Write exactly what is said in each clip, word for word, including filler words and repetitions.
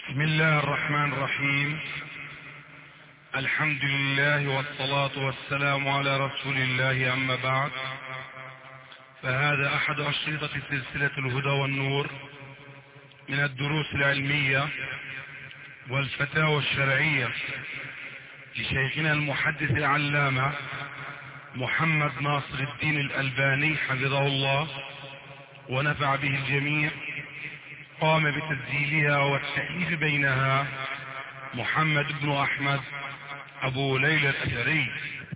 بسم الله الرحمن الرحيم. الحمد لله والصلاة والسلام على رسول الله، أما بعد، فهذا أحد أشرطة سلسلة الهدى والنور من الدروس العلمية والفتاوى الشرعية لشيخنا المحدث العلامة محمد ناصر الدين الألباني حفظه الله ونفع به الجميع. قام بتسجيلها والتأليف بينها محمد بن أحمد أبو ليلى الأثري.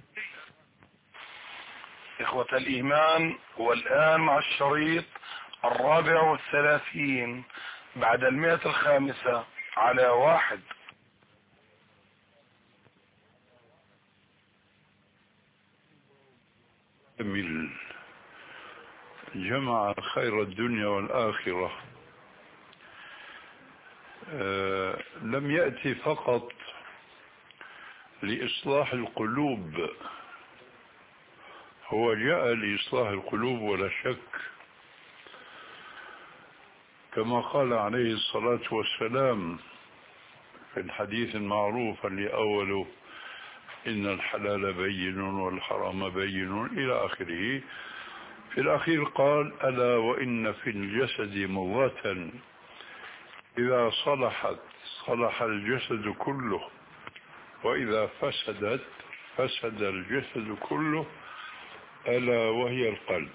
إخوة الإيمان، والآن مع الشريط الرابع والثلاثين بعد المئة الخامسة على واحد. من جمع خير الدنيا والآخرة. آه لم يأتي فقط لإصلاح القلوب، هو جاء لإصلاح القلوب ولا شك، كما قال عليه الصلاة والسلام في الحديث المعروف اللي أوله إن الحلال بين والحرام بين إلى آخره. في الأخير قال ألا وإن في الجسد مضغة إذا صلحت صلح الجسد كله وإذا فسدت فسد الجسد كله ألا وهي القلب.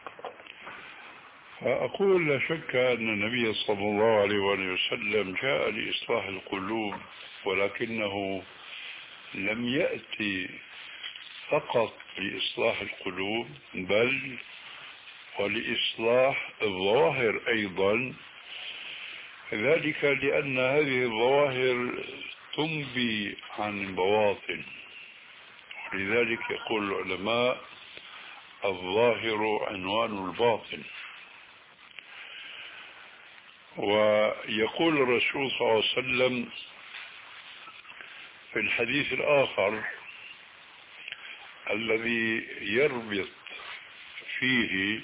فأقول لا شك أن النبي صلى الله عليه وسلم جاء لإصلاح القلوب، ولكنه لم يأتي فقط لإصلاح القلوب بل ولإصلاح الظواهر أيضا، ذلك لأن هذه الظواهر تنبي عن البواطن، ولذلك يقول العلماء الظاهر عنوان الباطن. ويقول الرسول صلى الله عليه وسلم في الحديث الآخر الذي يربط فيه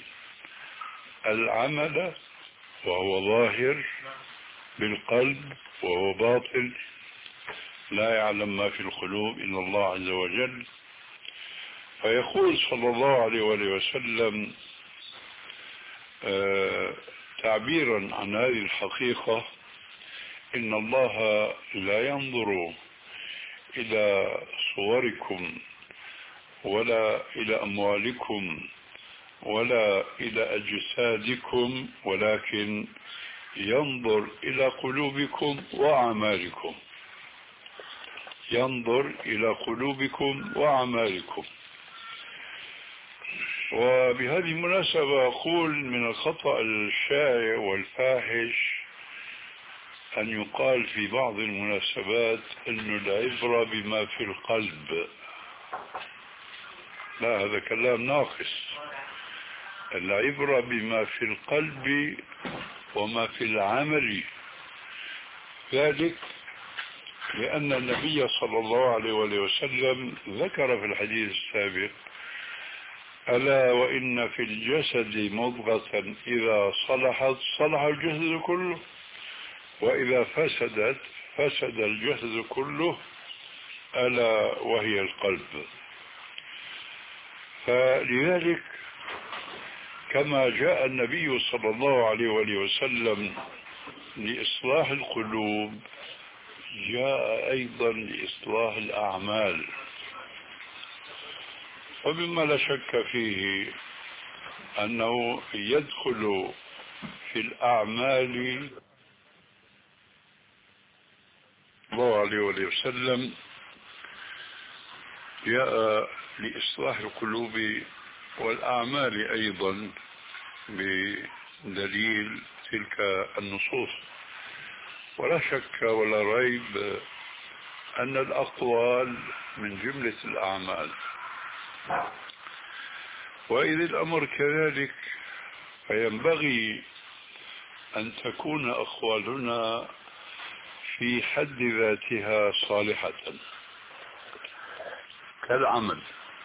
العمل وهو ظاهر بالقلب وهو باطل لا يعلم ما في القلوب إلا الله عز وجل، فيقول صلى الله عليه وسلم آه تعبيرا عن هذه الحقيقة إن الله لا ينظر إلى صوركم ولا إلى أموالكم ولا إلى أجسادكم، ولكن ينظر إلى قلوبكم وأعمالكم، ينظر إلى قلوبكم وأعمالكم. وبهذه المناسبة أقول من الخطأ الشائع والفاحش أن يقال في بعض المناسبات أن العبرة بما في القلب. لا، هذا كلام ناقص. العبرة بما في القلب وما في العمل، ذلك لأن النبي صلى الله عليه وسلم ذكر في الحديث السابق ألا وإن في الجسد مضغة إذا صلحت صلح الجسد كله وإذا فسدت فسد الجسد كله ألا وهي القلب. فلذلك كما جاء النبي صلى الله عليه وسلم لإصلاح القلوب جاء أيضا لإصلاح الأعمال. ومما لا شك فيه أنه يدخل في الأعمال الله عليه وسلم جاء لإصلاح القلوب والأعمال أيضا بدليل تلك النصوص. ولا شك ولا ريب أن الأقوال من جملة الأعمال، وإذا الأمر كذلك فينبغي أن تكون أقوالنا في حد ذاتها صالحة كالعمل.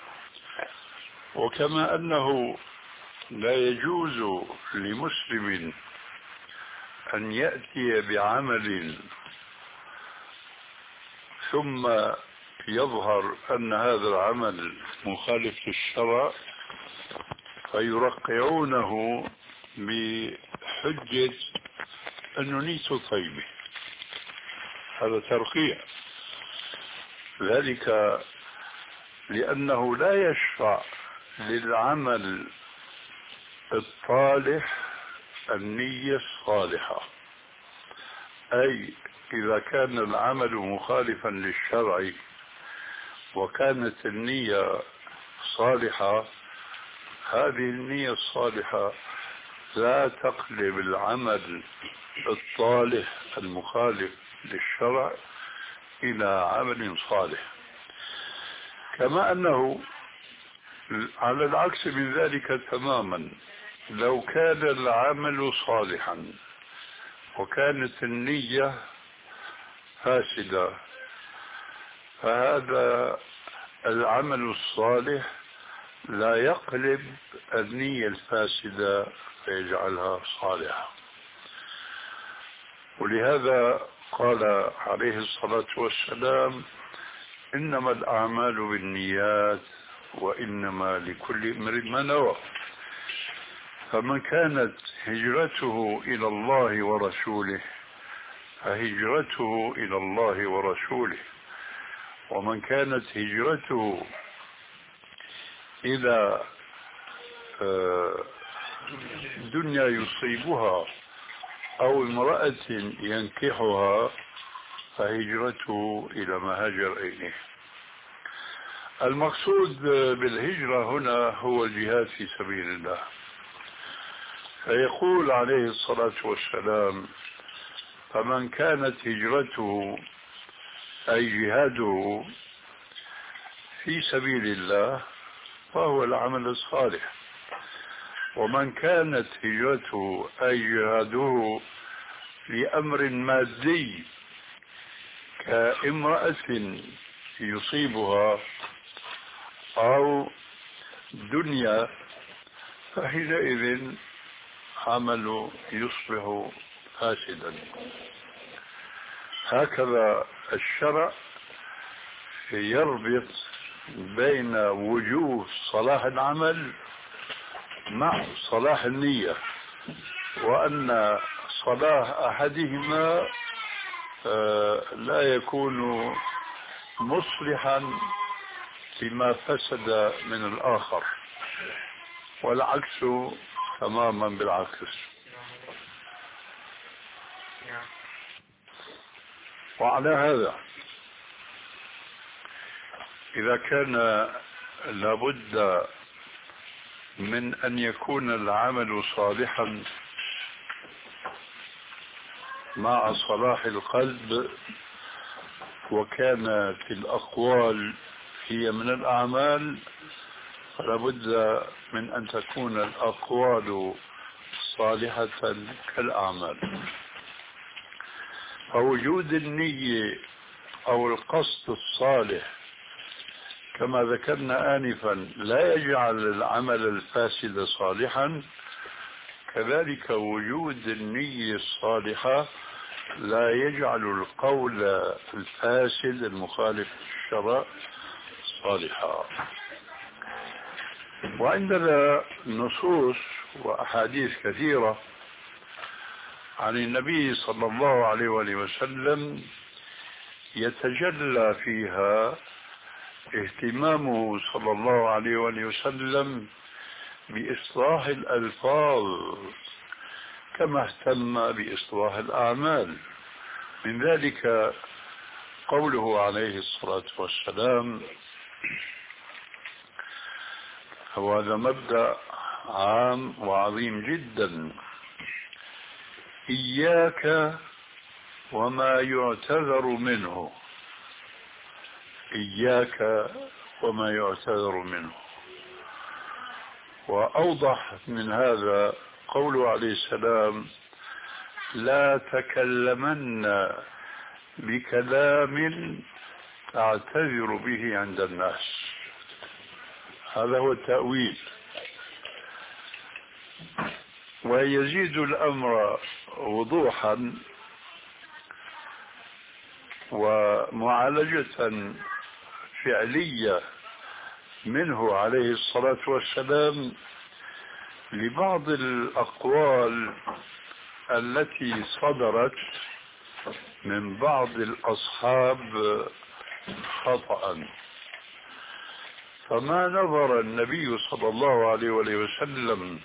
وكما أنه لا يجوز لمسلم أن يأتي بعمل ثم يظهر أن هذا العمل مخالف للشرع فيرقعونه بحجة أنه نيته طيبة. هذا ترقيع، ذلك لأنه لا يشرع للعمل الصالح النية الصالحة. أي إذا كان العمل مخالفا للشرع وكانت النية صالحة، هذه النية الصالحة لا تقلب العمل الصالح المخالف للشرع إلى عمل صالح. كما أنه على العكس من ذلك تماما، لو كان العمل صالحا وكانت النية فاسدة، فهذا العمل الصالح لا يقلب النية الفاسدة فيجعلها صالحة. ولهذا قال عليه الصلاة والسلام: إنما الأعمال بالنيات وإنما لكل امرئ ما نوى. فمن كانت هجرته إلى الله ورسوله فهجرته إلى الله ورسوله، ومن كانت هجرته إلى دنيا يصيبها أو امرأة ينكحها فهجرته إلى ما هاجر إليه. المقصود بالهجرة هنا هو الجهاد في سبيل الله. فيقول عليه الصلاة والسلام: فمن كانت هجرته أي جهاده في سبيل الله فهو العمل الصالح، ومن كانت هجرته أي جهاده لأمر مادي كامرأة يصيبها أو دنيا فحينئذ عمله يصبح فاسدا. هكذا الشرع يربط بين وجوه صلاح العمل مع صلاح النية، وأن صلاح أحدهما لا يكون مصلحا لما فسد من الآخر، والعكس تماما بالعكس. وعلى هذا إذا كان لابد من أن يكون العمل صالحا مع صلاح القلب، وكانت الأقوال هي من الأعمال، فلابد من أن تكون الأقوال صالحة كالأعمال. فوجود النية أو القصد الصالح كما ذكرنا آنفا لا يجعل العمل الفاسد صالحا، كذلك وجود النية الصالحة لا يجعل القول الفاسد المخالف للشرع صالحا. وعندنا نصوص وأحاديث كثيرة عن النبي صلى الله عليه وآله وسلم يتجلى فيها اهتمامه صلى الله عليه وآله وسلم بإصلاح الألفاظ كما اهتم بإصلاح الأعمال. من ذلك قوله عليه الصلاة والسلام، وهذا مبدأ عام وعظيم جدا: إياك وما يعتذر منه. إياك وما يعتذر منه. وأوضح من هذا قوله عليه السلام: لا تكلمن بكلام تعتذر به عند الناس. هذا هو التأويل. ويزيد الأمر وضوحا ومعالجة فعلية منه عليه الصلاة والسلام لبعض الأقوال التي صدرت من بعض الأصحاب خطأ. فما نظر النبي صلى الله عليه وسلم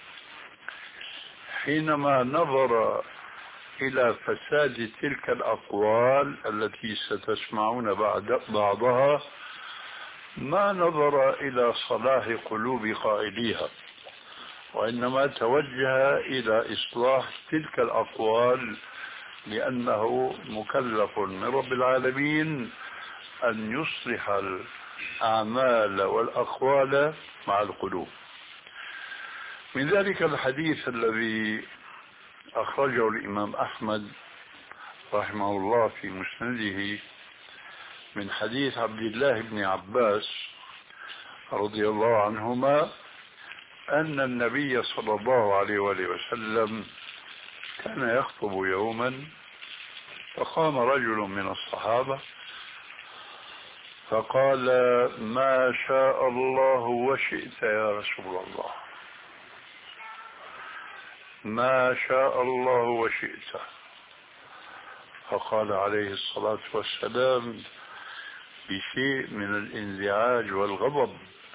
حينما نظر إلى فساد تلك الأقوال التي ستسمعون بعد بعضها، ما نظر إلى صلاح قلوب قائليها، وإنما توجه إلى إصلاح تلك الأقوال، لأنه مكلف من رب العالمين أن يصلح الأعمال والأقوال مع القلوب. من ذلك الحديث الذي أخرجه الإمام أحمد رحمه الله في مسنده من حديث عبد الله بن عباس رضي الله عنهما أن النبي صلى الله عليه وسلم كان يخطب يوما، فقام رجل من الصحابة فقال: ما شاء الله وشئت يا رسول الله، ما شاء الله وشئت. فقال عليه الصلاة والسلام بشيء من الانزعاج والغضب: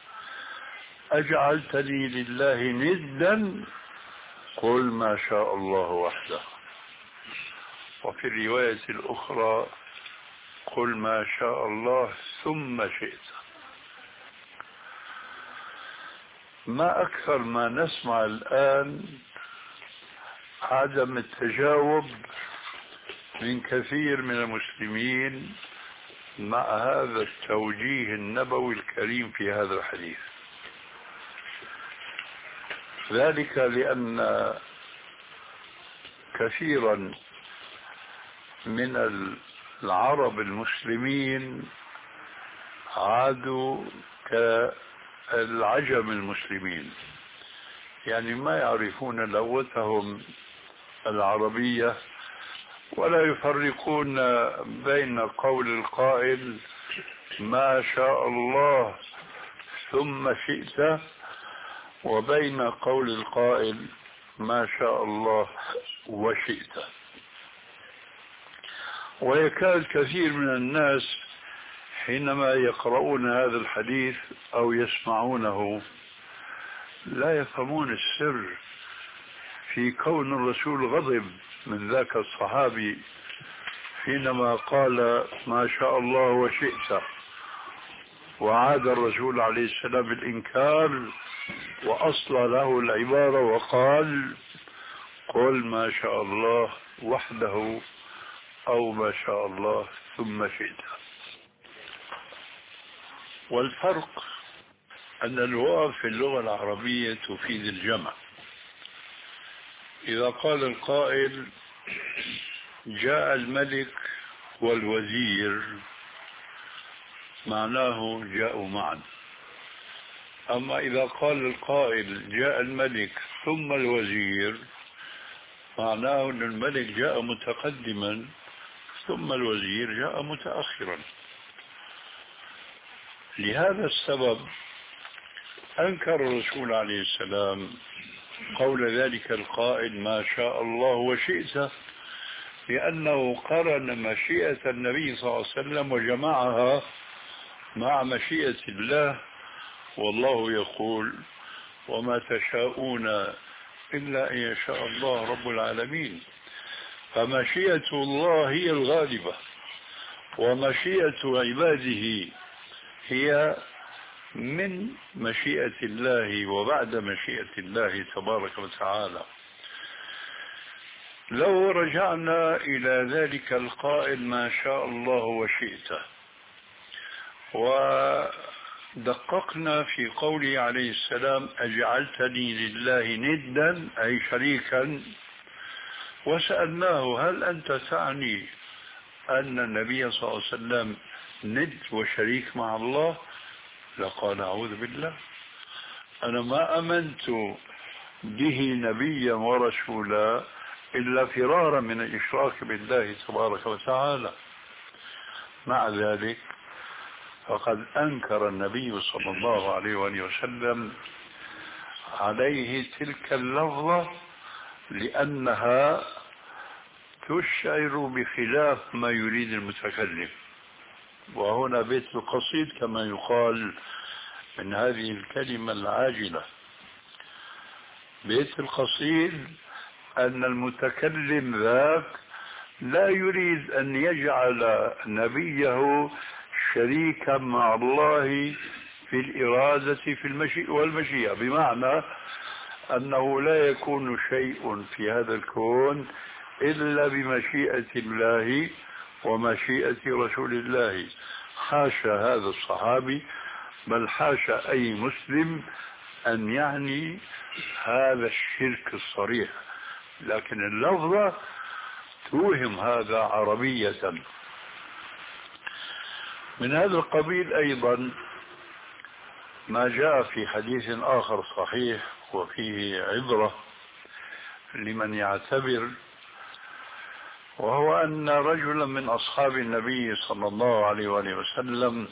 أجعلتني لله ندا؟ قل ما شاء الله وحده. وفي الرواية الأخرى: قل ما شاء الله ثم شئت. ما أكثر ما نسمع الآن عدم التجاوب من كثير من المسلمين مع هذا التوجيه النبوي الكريم في هذا الحديث. ذلك لأن كثيرا من العرب المسلمين عادوا كالعجم المسلمين، يعني ما يعرفون لغتهم العربية ولا يفرقون بين قول القائل ما شاء الله ثم شئت وبين قول القائل ما شاء الله وشئت. ويكاد كثير من الناس حينما يقرؤون هذا الحديث أو يسمعونه لا يفهمون السر في كون الرسول غضب من ذاك الصحابي حينما قال ما شاء الله وشئت، وعاد الرسول عليه السلام بالإنكار وأصل له العبارة وقال: قل ما شاء الله وحده أو ما شاء الله ثم شئت. والفرق أن الواو في اللغة العربية تفيد الجمع. إذا قال القائل جاء الملك والوزير معناه جاءوا معا. أما إذا قال القائل جاء الملك ثم الوزير معناه أن الملك جاء متقدما ثم الوزير جاء متأخرا. لهذا السبب أنكر الرسول عليه السلام قول ذلك القائل ما شاء الله وشئت، لأنه قرن مشيئة النبي صلى الله عليه وسلم وجمعها مع مشيئة الله، والله يقول وما تشاءون إلا أن يشاء الله رب العالمين. فمشيئة الله هي الغالبة، ومشيئة عباده هي من مشيئة الله وبعد مشيئة الله تبارك وتعالى. لو رجعنا إلى ذلك القائل ما شاء الله وشئت ودققنا في قوله عليه السلام أجعلتني لله ندا أي شريكا، وسألناه هل أنت تعني أن النبي صلى الله عليه وسلم ند وشريك مع الله؟ لقال أعوذ بالله، أنا ما أمنت به نبيا ورسولا إلا فرارا من الإشراك بالله تبارك وتعالى. مع ذلك فقد أنكر النبي صلى الله عليه وآله وسلم عليه تلك اللفظة لأنها تشعر بخلاف ما يريد المتكلم. وهنا بيت القصيد كما يقال من هذه الكلمة العاجلة. بيت القصيد أن المتكلم ذاك لا يريد أن يجعل نبيه شريكا مع الله في الإرادة في المشيئة والمشيئة، بمعنى أنه لا يكون شيء في هذا الكون إلا بمشيئة الله ومشيئة رسول الله. حاشا هذا الصحابي، بل حاشا أي مسلم أن يعني هذا الشرك الصريح، لكن اللفظة توهم هذا عربية. من هذا القبيل أيضا ما جاء في حديث آخر صحيح وفيه عبرة لمن يعتبر، وهو أن رجلا من أصحاب النبي صلى الله عليه وآله وسلم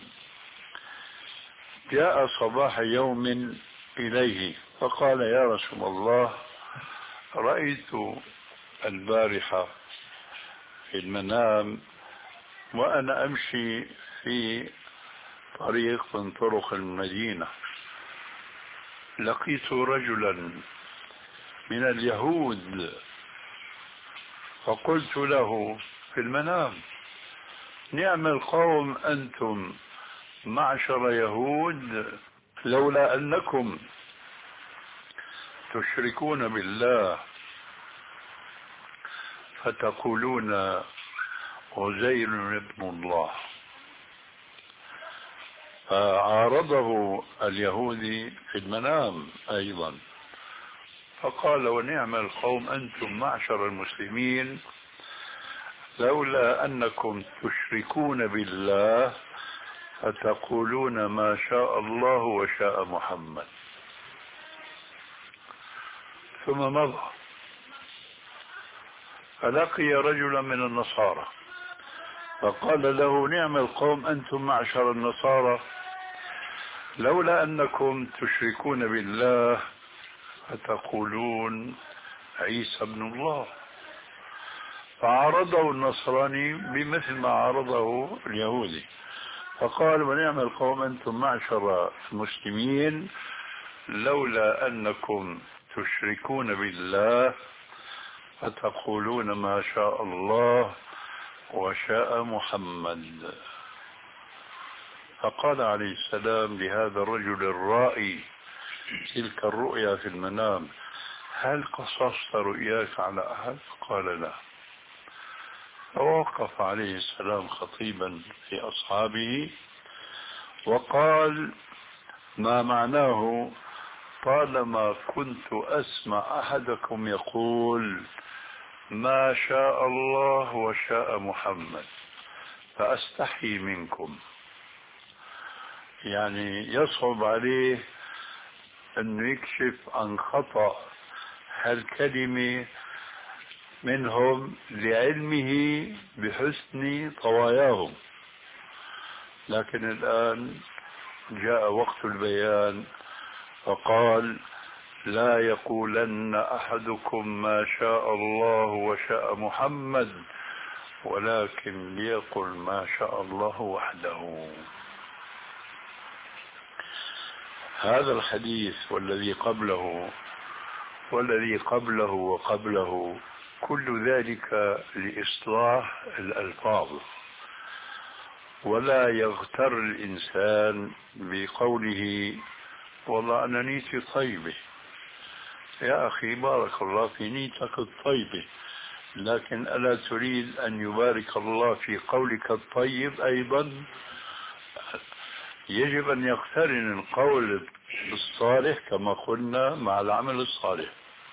جاء صباح يوم إليه فقال: يا رسول الله، رأيت البارحة في المنام وأنا أمشي في طريق من طرق المدينة، لقيت رجلا من اليهود فقلت له في المنام: نعم القوم أنتم معشر يهود، لولا أنكم تشركون بالله فتقولون عزير ابن الله. فعارضه اليهودي في المنام أيضا فقال: ونعم القوم أنتم معشر المسلمين، لولا أنكم تشركون بالله فتقولون ما شاء الله وشاء محمد. ثم مضى فلقي رجلا من النصارى فقال له: نعم القوم أنتم معشر النصارى، لولا أنكم تشركون بالله فتقولون عيسى ابن الله. فعارضه النصراني بمثل ما عارضه اليهودي فقال: ونعم القوم أنتم معشر المسلمين، لولا أنكم تشركون بالله فتقولون ما شاء الله وشاء محمد. فقال عليه السلام لهذا الرجل الرائي تلك الرؤيا في المنام: هل قصصت رؤياك على أحد؟ قال: لا. فوقف عليه السلام خطيبا في أصحابه وقال ما معناه: طالما كنت أسمع أحدكم يقول ما شاء الله وشاء محمد فأستحي منكم. يعني يصعب عليه أن يكشف عن خطأ هالكلمة منهم لعلمه بحسن طواياهم، لكن الآن جاء وقت البيان فقال: لا يقولن أحدكم ما شاء الله وشاء محمد، ولكن ليقل ما شاء الله وحده. هذا الحديث والذي قبله والذي قبله وقبله كل ذلك لإصلاح الألفاظ، ولا يغتر الإنسان بقوله والله أنا نيتي طيبة. يا أخي بارك الله في نيتك الطيبة، لكن ألا تريد أن يبارك الله في قولك الطيب أيضا؟ يجب أن يقترن القول الصالح كما قلنا مع العمل الصالح.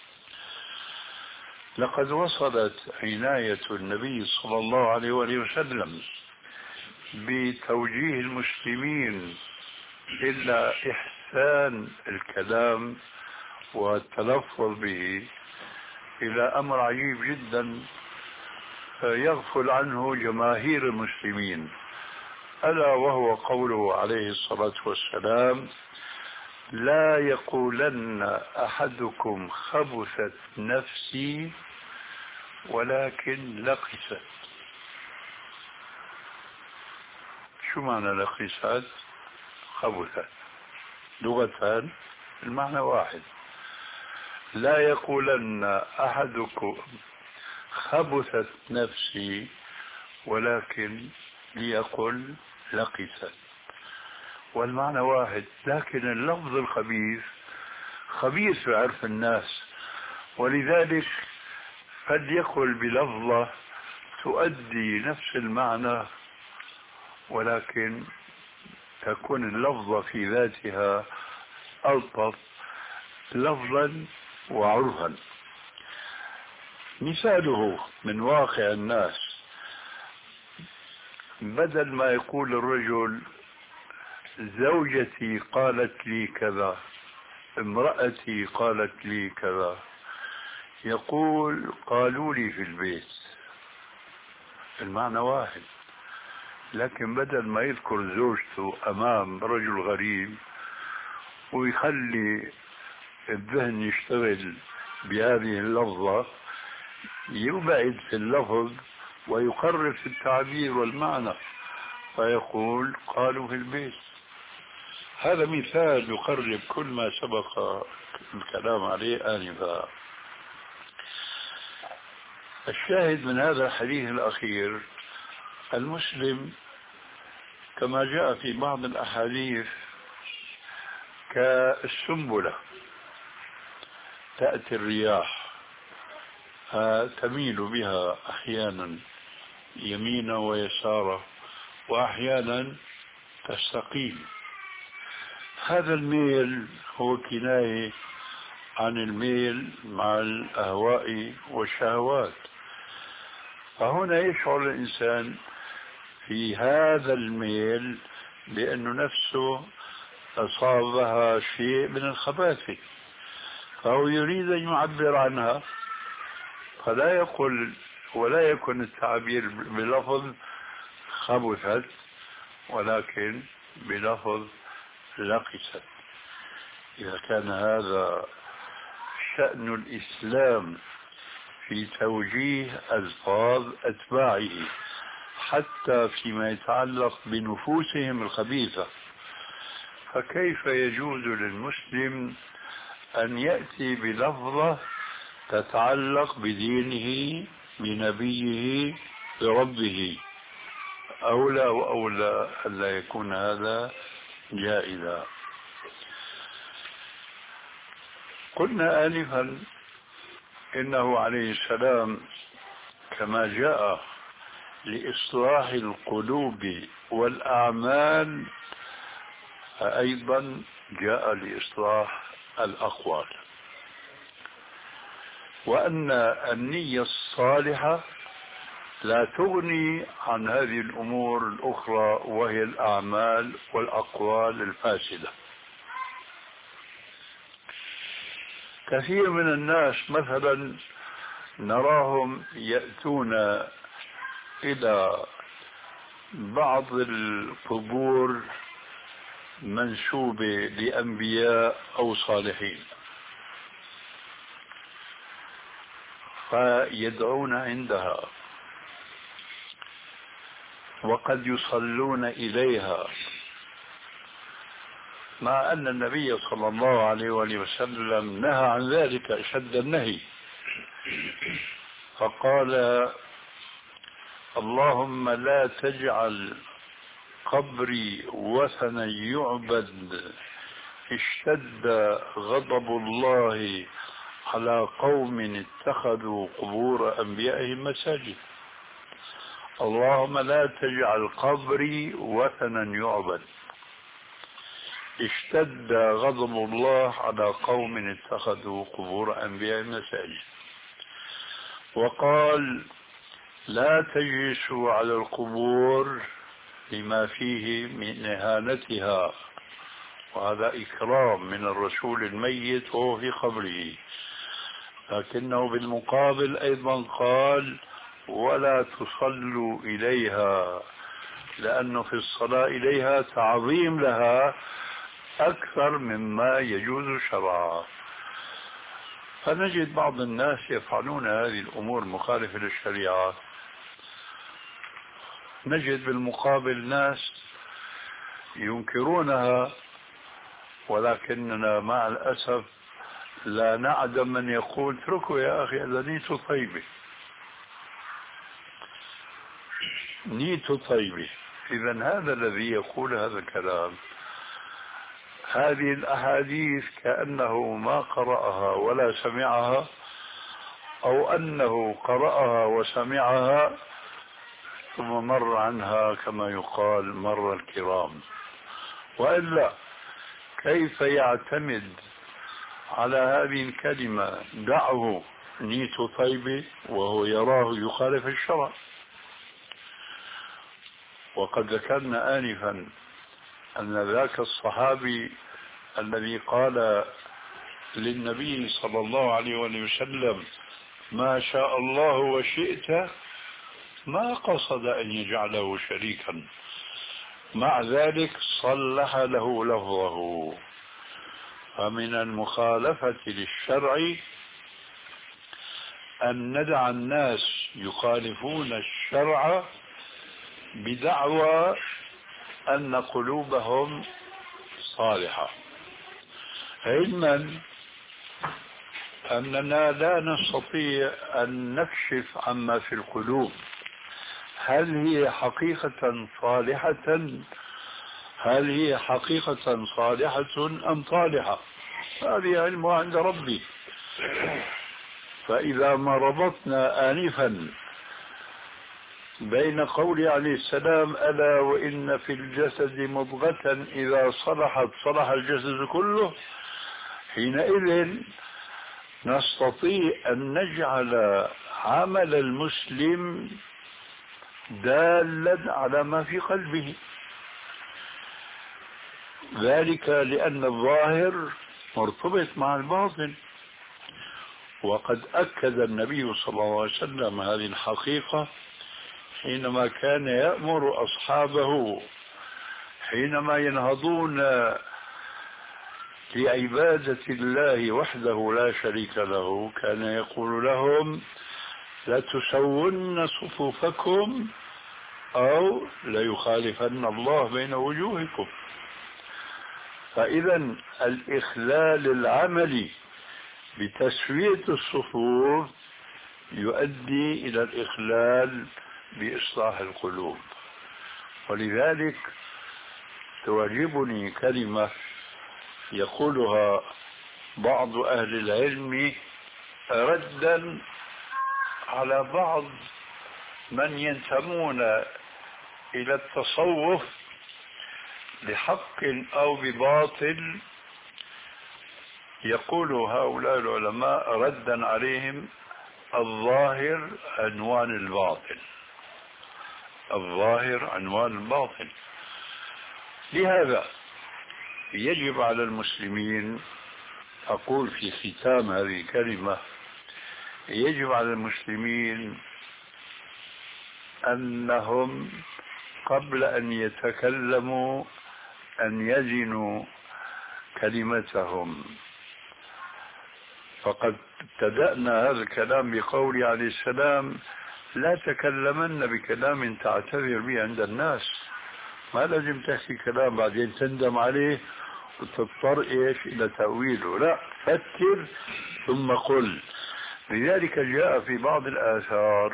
لقد وصلت عناية النبي صلى الله عليه وآله وسلم بتوجيه المسلمين إلا إحسان الكلام والتلفظ به إلى أمر عجيب جدا يغفل عنه جماهير المسلمين. ألا وهو قوله عليه الصلاة والسلام: لا يقولن أحدكم خبثت نفسي ولكن لقست. شو معنى لقست؟ خبثت لغة المعنى واحد. لا يقولن أحدكم خبثت نفسي ولكن ليقل لقست، والمعنى واحد، لكن اللفظ الخبيث خبيث في عرف الناس، ولذلك قد يقل بلفظة تؤدي نفس المعنى ولكن تكون اللفظة في ذاتها ألطف لفظا وعرفا. مثاله من واقع الناس، بدل ما يقول الرجل زوجتي قالت لي كذا، امرأتي قالت لي كذا، يقول قالوا لي في البيت. المعنى واحد، لكن بدل ما يذكر زوجته أمام رجل غريب ويخلي الذهن يشتغل بهذه اللفظة، يبعد في اللفظ ويقرب في التعبير والمعنى، فيقول قالوا في البيت. هذا مثال يقرب كل ما سبق الكلام عليه آنفا. الشاهد من هذا الحديث الأخير، المسلم كما جاء في بعض الأحاديث كالسنبلة تأتي الرياح تميل بها أحيانا يمينا ويسارا وأحيانا تستقيم. هذا الميل هو كناية عن الميل مع الأهواء والشهوات، فهنا يشعر الإنسان في هذا الميل بأن نفسه أصابها شيء من الخباثة، فهو يريد أن يعبر عنها، فلا يقول ولا يكون التعبير بلفظ خبثت ولكن بلفظ لقست. إذا كان هذا شأن الإسلام في توجيه ألفاظ أتباعه حتى فيما يتعلق بنفوسهم الخبيثة، فكيف يجوز للمسلم أن يأتي بلفظة تتعلق بدينه بنبيه بربه؟ أولى وأولى ألا يكون هذا جائزا. قلنا آنفا إنه عليه السلام كما جاء لإصلاح القلوب والأعمال أيضا جاء لإصلاح الأقوال، وأن النية الصالحة لا تغني عن هذه الأمور الأخرى وهي الأعمال والأقوال الفاسدة. كثير من الناس مثلا نراهم يأتون إلى بعض القبور منسوبة لأنبياء أو صالحين فيدعون عندها وقد يصلون إليها، مع أن النبي صلى الله عليه وآله وسلم نهى عن ذلك أشد النهي، فقال اللهم لا تجعل قبري وثنا يعبد اشتد غضب الله على قوم اتخذوا قبور أنبيائهم مساجد. اللهم لا تجعل قبري وثنا يعبد اشتد غضب الله على قوم اتخذوا قبور أنبيائهم مساجد. وقال لا تجلسوا على القبور لما فيه من إهانتها، وهذا إكرام من الرسول الميت وهو في قبره، لكنه بالمقابل أيضا قال ولا تصلوا إليها لأنه في الصلاة إليها تعظيم لها أكثر مما يجوز شرعا. فنجد بعض الناس يفعلون هذه الأمور مخالفة للشريعة، نجد بالمقابل ناس ينكرونها، ولكننا مع الأسف لا نعدم من يقول اتركوا يا أخي هذا نيته طيبة، نيته طيبة. إذا هذا الذي يقول هذا الكلام، هذه الأحاديث كأنه ما قرأها ولا سمعها، أو أنه قرأها وسمعها ثم مر عنها كما يقال مر الكرام. وإلا كيف يعتمد على هذه الكلمة دعه نيته طيبة وهو يراه يخالف الشرع؟ وقد ذكرنا آنفا أن ذاك الصحابي الذي قال للنبي صلى الله عليه وسلم ما شاء الله وشئت ما قصد أن يجعله شريكا، مع ذلك صلح له لفظه. فمن المخالفة للشرع أن ندع الناس يخالفون الشرع بدعوى أن قلوبهم صالحة، علما أننا لا نستطيع أن نكشف عما في القلوب، هل هي حقيقة صالحة هل هي حقيقة صالحة أم طالحة؟ هذه علمها عند ربي. فإذا ما ربطنا آنفا بين قوله عليه السلام ألا وإن في الجسد مضغة إذا صلحت صلح الجسد كله، حينئذ نستطيع أن نجعل عمل المسلم دالا على ما في قلبه، ذلك لأن الظاهر مرتبط مع الباطن. وقد أكد النبي صلى الله عليه وسلم هذه الحقيقة حينما كان يأمر أصحابه حينما ينهضون لعبادة الله وحده لا شريك له، كان يقول لهم لا تسون صفوفكم أو ليخالفن الله بين وجوهكم. فإذا الإخلال العملي بتسوية الصفوف يؤدي إلى الإخلال بإصلاح القلوب. ولذلك تعجبني كلمة يقولها بعض أهل العلم ردا على بعض من ينتمون إلى التصوف بحق أو بباطل. يقول هؤلاء العلماء ردا عليهم الظاهر عنوان الباطل، الظاهر عنوان الباطل. لهذا يجب على المسلمين، أقول في ختام هذه الكلمة، يجب على المسلمين أنهم قبل أن يتكلموا أن يزنوا كلمتهم. فقد ابتدأنا هذا الكلام بقول عليه السلام لا تكلمن بكلام تعتذر به عند الناس. ما لازم تحكي كلام بعدين تندم عليه وتضطر ايش الى تأويله، لا، فكر ثم قل. لذلك جاء في بعض الآثار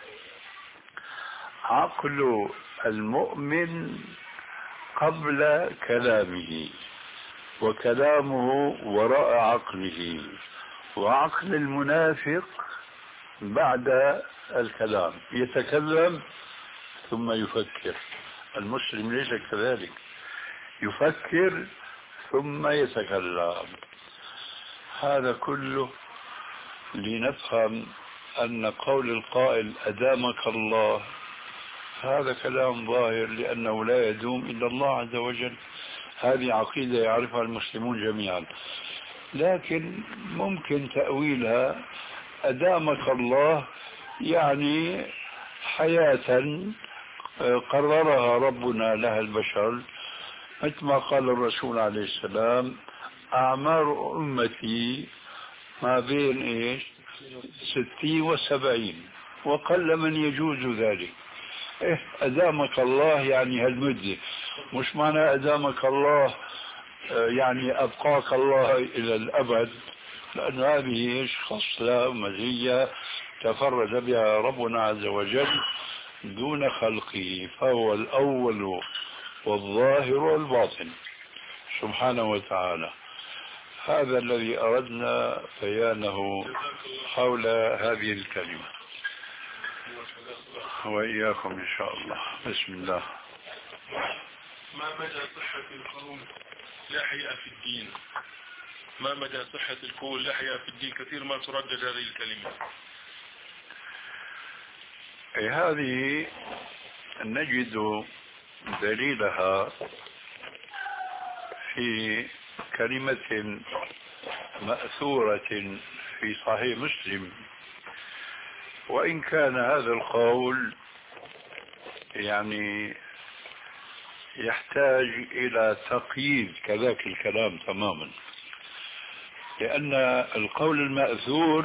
عقل المؤمن قبل كلامه وكلامه وراء عقله، وعقل المنافق بعد الكلام، يتكلم ثم يفكر. المسلم ليس كذلك، يفكر ثم يتكلم. هذا كله لنفهم أن قول القائل أدامك الله هذا كلام ظاهر، لأنه لا يدوم إلا الله عز وجل. هذه عقيدة يعرفها المسلمون جميعا، لكن ممكن تأويلها أدامك الله يعني حياة قررها ربنا لها البشر، مثل ما قال الرسول عليه السلام: أعمار أمتي ما بين إيش ستين وسبعين، وقل من يجوز ذلك. إيه أدامك الله يعني هالمدة، مش معنى أدامك الله يعني أبقاك الله إلى الأبد، لأن هذه إيش خصلة مزية تفرد بها ربنا عز وجل دون خلقه، فهو الأول والظاهر والباطن سبحانه وتعالى. هذا الذي أردنا بيانه حول هذه الكلمة، وإياكم إن شاء الله. بسم الله. ما مدى صحة القول لا حياء في الدين؟ ما مدى صحة القول لا حياء في الدين؟ كثير ما تردد هذه الكلمة. أي هذه نجد دليلها في كلمة مأثورة في صحيح مسلم، وإن كان هذا القول يعني يحتاج إلى تقييد كذاك الكلام تماما، لأن القول المأثور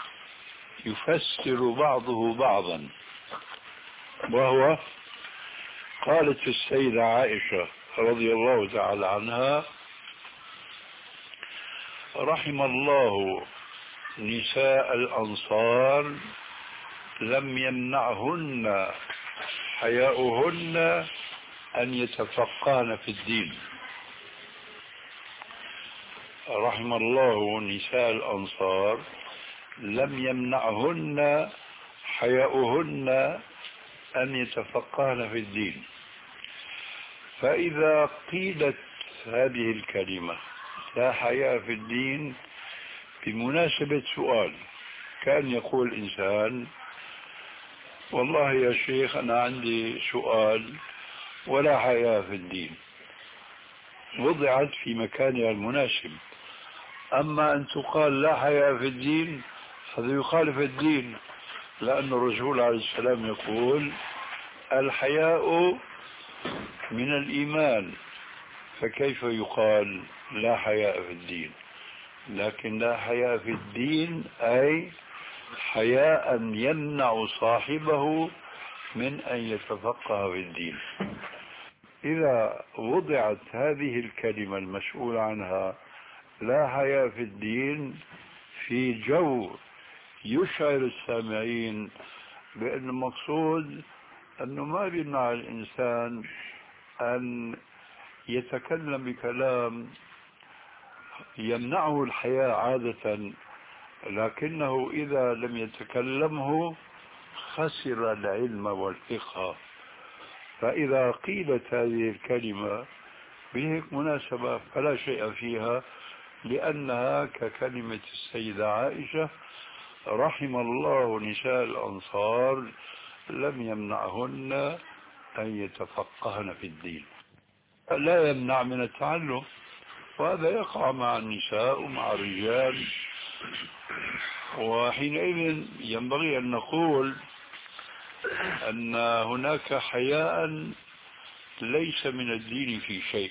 يفسر بعضه بعضا. وهو قالت السيدة عائشة رضي الله تعالى عنها: رحم الله نساء الأنصار لم يمنعهن حياؤهن أن يتفقهن في الدين. رحم الله نساء الأنصار لم يمنعهن حياؤهن أن يتفقهن في الدين. فإذا قيلت هذه الكلمة لا حياء في الدين بمناسبة سؤال، كان يقول إنسان: والله يا شيخ أنا عندي سؤال ولا حياء في الدين، وضعت في مكانها المناسب. أما أن تقال لا حياء في الدين هذا يخالف الدين، لأن الرسول عليه السلام يقول: الحياء من الإيمان، فكيف يقال لا حياء في الدين؟ لكن لا حياء في الدين أي حياء يمنع صاحبه من أن يتفقه في الدين. إذا وضعت هذه الكلمة المسؤول عنها لا حياء في الدين في جو يشعر السامعين بأن المقصود أنه ما بيمنع الإنسان أن يتكلم بكلام يمنعه الحياء عادة، لكنه إذا لم يتكلمه خسر العلم والفقه. فإذا قيلت هذه الكلمة بهيك مناسبة فلا شيء فيها، لأنها ككلمة السيدة عائشة: رحم الله نساء الأنصار لم يمنعهن أن يتفقهن في الدين. لا يمنع من التعلم، وهذا يقع مع النساء ومع الرجال. وحينئذ ينبغي أن نقول أن هناك حياء ليس من الدين في شيء،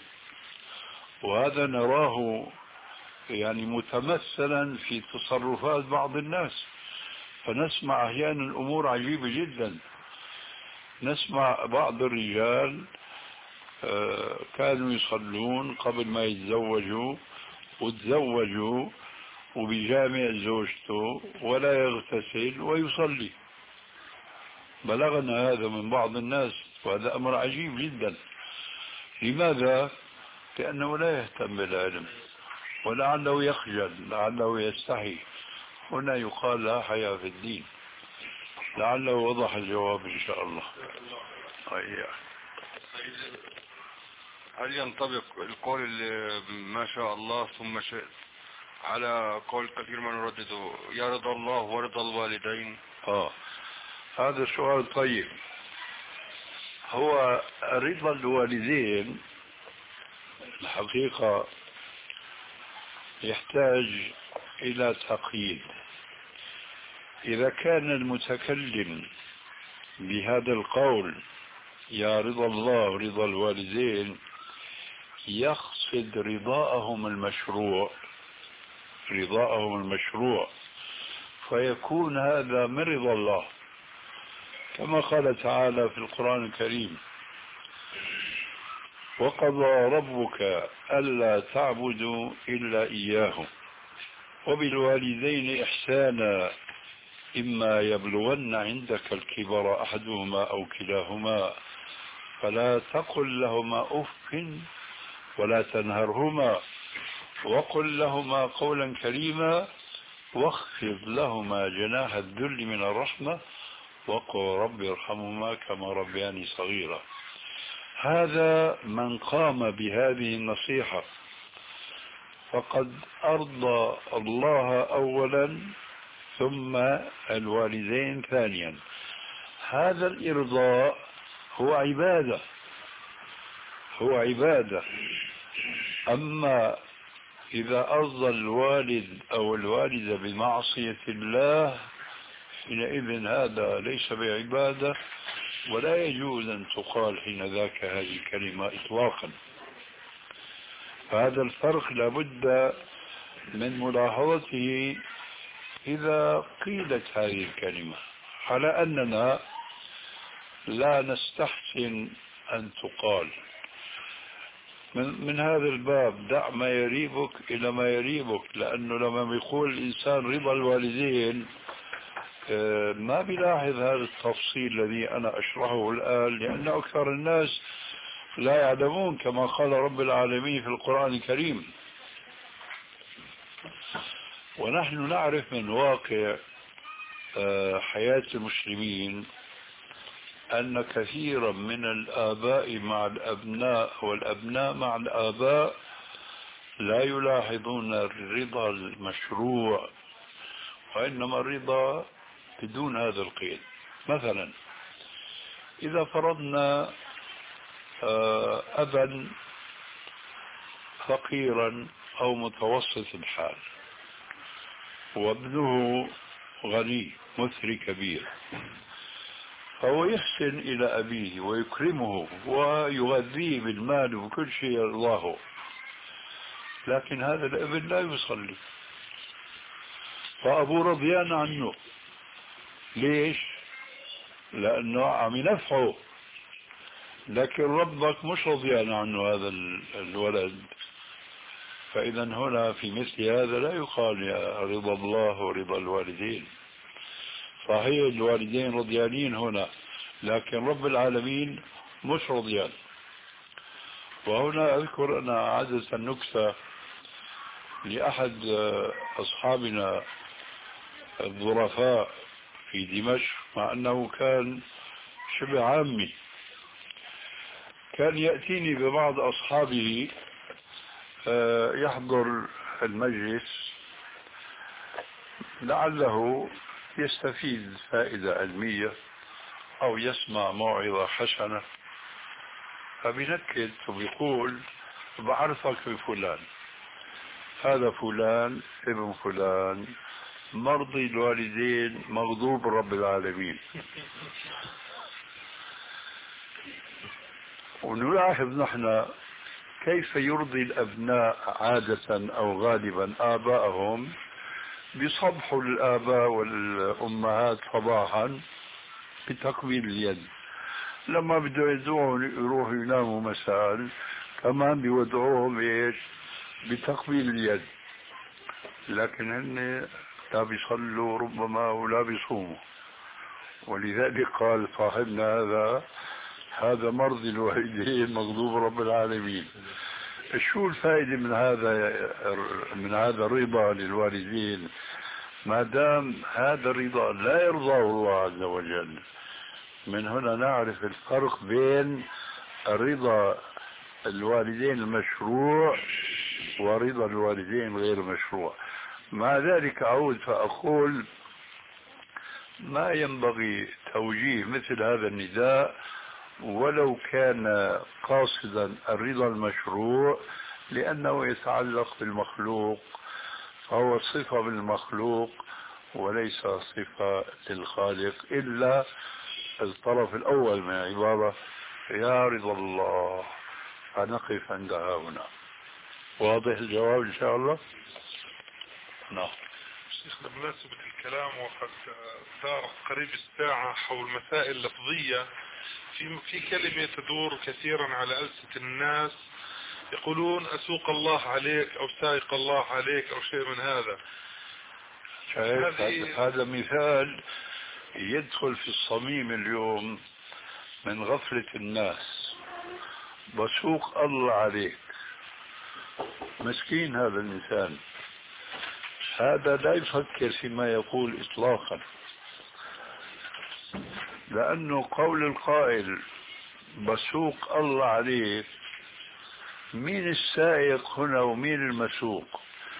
وهذا نراه يعني متمثلا في تصرفات بعض الناس. فنسمع أحيانا أمور عجيبة جدا. نسمع بعض الرجال كانوا يصلون قبل ما يتزوجوا، وتزوجوا وبجامع زوجته ولا يغتسل ويصلي. بلغنا هذا من بعض الناس، وهذا أمر عجيب جدا. لماذا؟ لأنه لا يهتم بالعلم، ولعله يخجل، لعله يستحي. هنا يقال لا حياء في الدين. لعله وضح الجواب إن شاء الله. أيه. هل ينطبق القول اللي ما شاء الله ثم شئت على قول كثير من يردده يا رضا الله ورضا الوالدين؟ آه هذا سؤال طيب. هو رضا الوالدين الحقيقة يحتاج إلى تقييد. إذا كان المتكلم بهذا القول يا رضا الله ورضا الوالدين يقصد رضاءهم المشروع، رضاءهم المشروع، فيكون هذا من رضا الله، كما قال تعالى في القرآن الكريم: وقضى ربك ألا تعبدوا إلا إياه وبالوالدين إحسانا إما يبلغن عندك الكبر أحدهما أو كلاهما فلا تقل لهما أف ولا تنهرهما وقل لهما قولا كريما واخفض لهما جناح الذل من الرحمة وقل رب ارحمهما كما ربياني صغيرا. هذا من قام بهذه النصيحة فقد أرضى الله أولا ثم الوالدين ثانيا. هذا الإرضاء هو عبادة، هو عبادة. أما إذا أرضى الوالد أو الوالدة بمعصية الله حينئذ هذا ليس بعبادة، ولا يجوز أن تقال حين ذاك هذه الكلمة إطلاقا. فهذا الفرق لابد من ملاحظته إذا قيلت هذه الكلمة، على أننا لا نستحسن أن تقال. من, من هذا الباب دع ما يريبك إلى ما يريبك، لأنه لما يقول الإنسان رضا الوالدين ما بيلاحظ هذا التفصيل الذي أنا أشرحه الآن، لأن أكثر الناس لا يعلمون كما قال رب العالمين في القرآن الكريم. ونحن نعرف من واقع حياة المسلمين أن كثيرا من الآباء مع الأبناء والأبناء مع الآباء لا يلاحظون الرضا المشروع، وإنما الرضا بدون هذا القيد. مثلا إذا فرضنا أبا فقيرا أو متوسط الحال وابنه غني مثري كبير، فهو يحسن إلى أبيه ويكرمه ويغذيه بالمال وكل شيء يرضاه، لكن هذا الابن لا يصلي، فأبوه رضيان عنه. ليش؟ لأنه عم ينفعه، لكن ربك مش رضيان عنه هذا الولد. فإذا هنا في مثل هذا لا يقال يا رضا الله ورضا الوالدين. صحيح الوالدين رضيانين هنا، لكن رب العالمين مش رضيان. وهنا أذكر أنا عادة نكتة لأحد أصحابنا الظرفاء في دمشق، مع أنه كان شبه عامي، كان يأتيني ببعض أصحابه يحضر المجلس لعله يستفيد فائدة علمية أو يسمع موعظة حسنة، فبنكد وبيقول: بعرفك بفلان، هذا فلان ابن فلان مرضي الوالدين مغضوب رب العالمين. ونلاحظ نحن كيف يرضي الأبناء عادة أو غالبا آباءهم، بصبح الآباء والأمهات صباحا بتقبيل اليد، لما بدهم يدعوهم يروحوا يناموا مساء كمان بيودعوهم ايش؟ بتقبيل اليد. لكن هن لا بيصلوا ربما ولا بيصوموا، ولذلك قال صاحبنا هذا هذا مرضي الوالدين مغضوب رب العالمين. شو الفائدة من هذا من هذا الرضا للوالدين ما دام هذا الرضا لا يرضاه الله عز وجل؟ من هنا نعرف الفرق بين الرضا الوالدين المشروع ورضا الوالدين غير المشروع. مع ذلك أعود فأقول ما ينبغي توجيه مثل هذا النداء ولو كان قاصدا الرضا المشروع، لأنه يتعلق بالمخلوق، فهو صفة بالمخلوق وليس صفة للخالق، إلا الطرف الأول من العبارة يا رضا الله، فنقف عندها هنا. واضح الجواب إن شاء الله؟ نعم. شيخنا بمناسبة الكلام وقد دار قريب الساعة حول مسائل لفظية، في في كلمة تدور كثيرا على ألسنة الناس يقولون أسوق الله عليك أو سائق الله عليك أو شيء من هذا. هذا هذا مثال يدخل في الصميم اليوم من غفلة الناس. بسوق الله عليك، مسكين هذا الإنسان، هذا لا يفكر فيما يقول إطلاقا، لأنه قول القائل بسوق الله عليك، مين السائق هنا ومين المسوق؟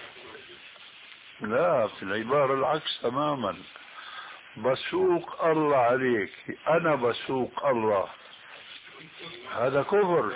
لا، في العبارة العكس تماما. بسوق الله عليك، أنا بسوق الله، هذا كفر.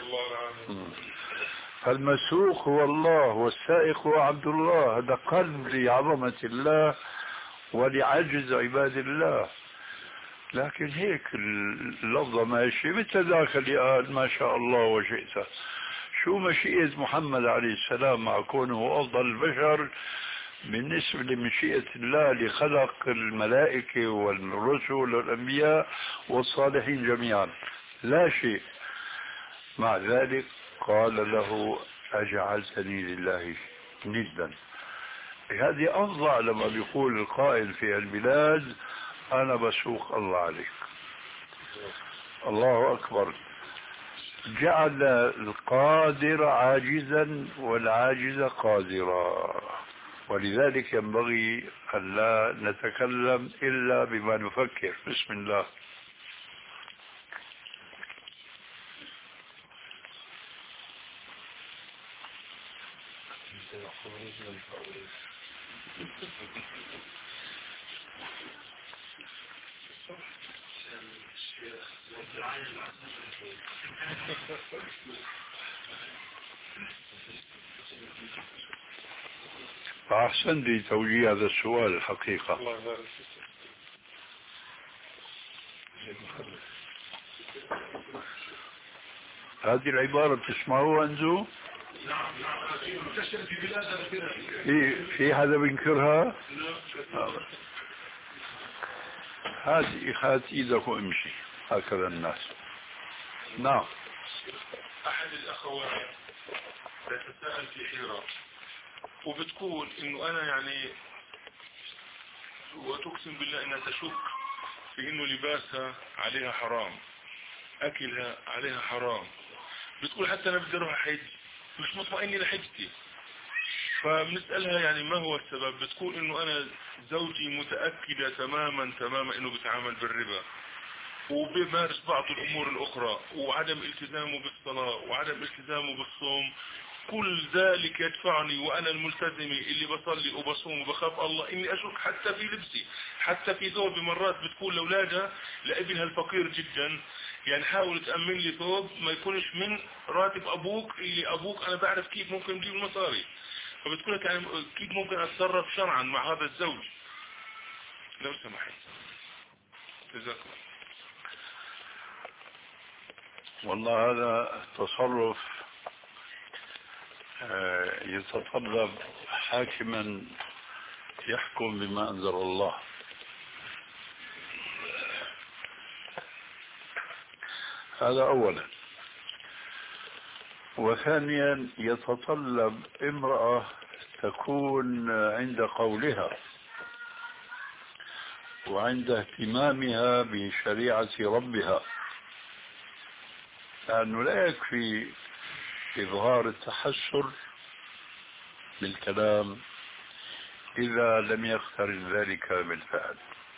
فالمسوق هو الله والسائق هو عبد الله. هذا قلب لعظمة الله ولعجز عباد الله. لكن هيك اللفظة ماشي مثل ذاك اللي قال ما شاء الله وشئت. شو مشيئة محمد عليه السلام مع كونه أفضل البشر بالنسبة لمشيئة الله لخلق الملائكة والرسل والأنبياء والصالحين جميعا؟ لا شيء. مع ذلك قال له أجعلتني لله ندا. هذه أفضل لما بيقول القائل في البلاد أنا بسوق الله عليك. الله أكبر. جعل القادر عاجزا والعاجز قادرا، ولذلك ينبغي أن لا نتكلم إلا بما نفكر. بسم الله. فأحسن لي توجيه هذا السؤال الحقيقة. هذه العبارة بتسمعوها أنتم؟ في في حدا بينكرها؟ هذه هات ايدك وامشي، هكذا الناس. نعم. احد الاخوات تتساءل في حيرة وبتقول انه انا يعني، وتقسم بالله انها تشك في انه لباسها عليها حرام، اكلها عليها حرام. بتقول حتى انا بدي اروح احج مش مطمئني لحجتي. فبنسألها يعني ما هو السبب؟ بتقول انه انا زوجي متأكدة تماما تماما انه بيتعامل بالربا وبيمارس بعض الامور الاخرى وعدم التزامه بالصلاة وعدم التزامه بالصوم، كل ذلك يدفعني وانا الملتزمة اللي بصلي وبصوم وبخاف الله اني اشك حتى في لبسي، حتى في ثوبي. مرات بتقول لاولادها لابنها الفقير جدا يعني حاول تأمن لي ثوب ما يكونش من راتب ابوك اللي ابوك انا بعرف كيف ممكن نجيب المصاري. فبتقول لك يعني كيف ممكن اتصرف شرعا مع هذا الزوج لو سمحت؟ جزاكم. والله هذا تصرف يتطلب حاكما يحكم بما أنزل الله. هذا أولا. وثانيا يتطلب امرأة تكون عند قولها وعند اهتمامها بشريعة ربها، لأنه لا يكفي إظهار التحسر بالكلام إذا لم يقترن ذلك بالفعل.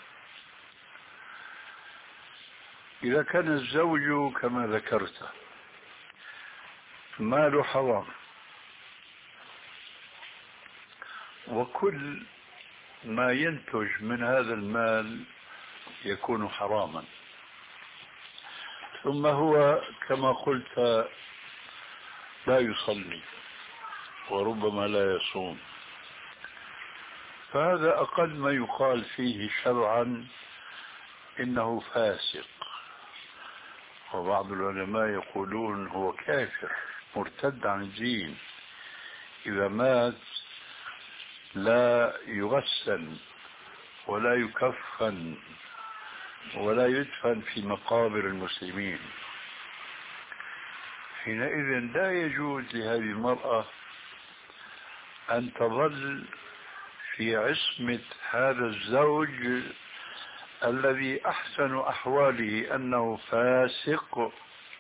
إذا كان الزوج كما ذكرت ماله حرام وكل ما ينتج من هذا المال يكون حراما، ثم هو كما قلت لا يصلي وربما لا يصوم، فهذا أقل ما يقال فيه شرعا إنه فاسق وبعض العلماء يقولون هو كافر مرتد عن الدين، إذا مات لا يغسل ولا يكفن ولا يدفن في مقابر المسلمين. حينئذ لا يجوز لهذه المرأة أن تظل في عصمة هذا الزوج الذي أحسن أحواله أنه فاسق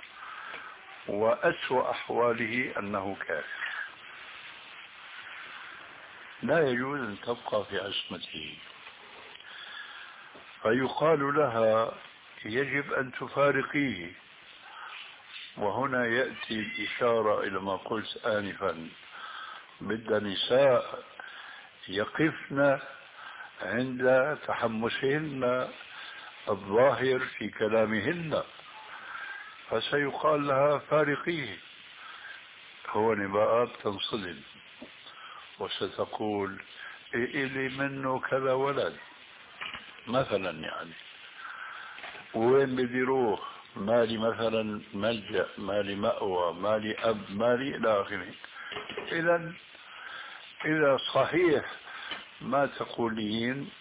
وأسوأ أحواله أنه كافر. لا يجوز أن تبقى في عصمته، فيقال لها يجب أن تفارقيه. وهنا يأتي الإشارة إلى ما قلت آنفا، بد نساء يقفن عند تحمسهن الظاهر في كلامهن، فسيقال لها فارقيه. هو نباء تنصدم وستقول إلي منه كذا ولد مثلا، يعني وين بدي روح، مالي مثلا ملجأ، مالي مأوى، مالي أب، مالي إلى آخره. إذا إذا صحيح ما تقولين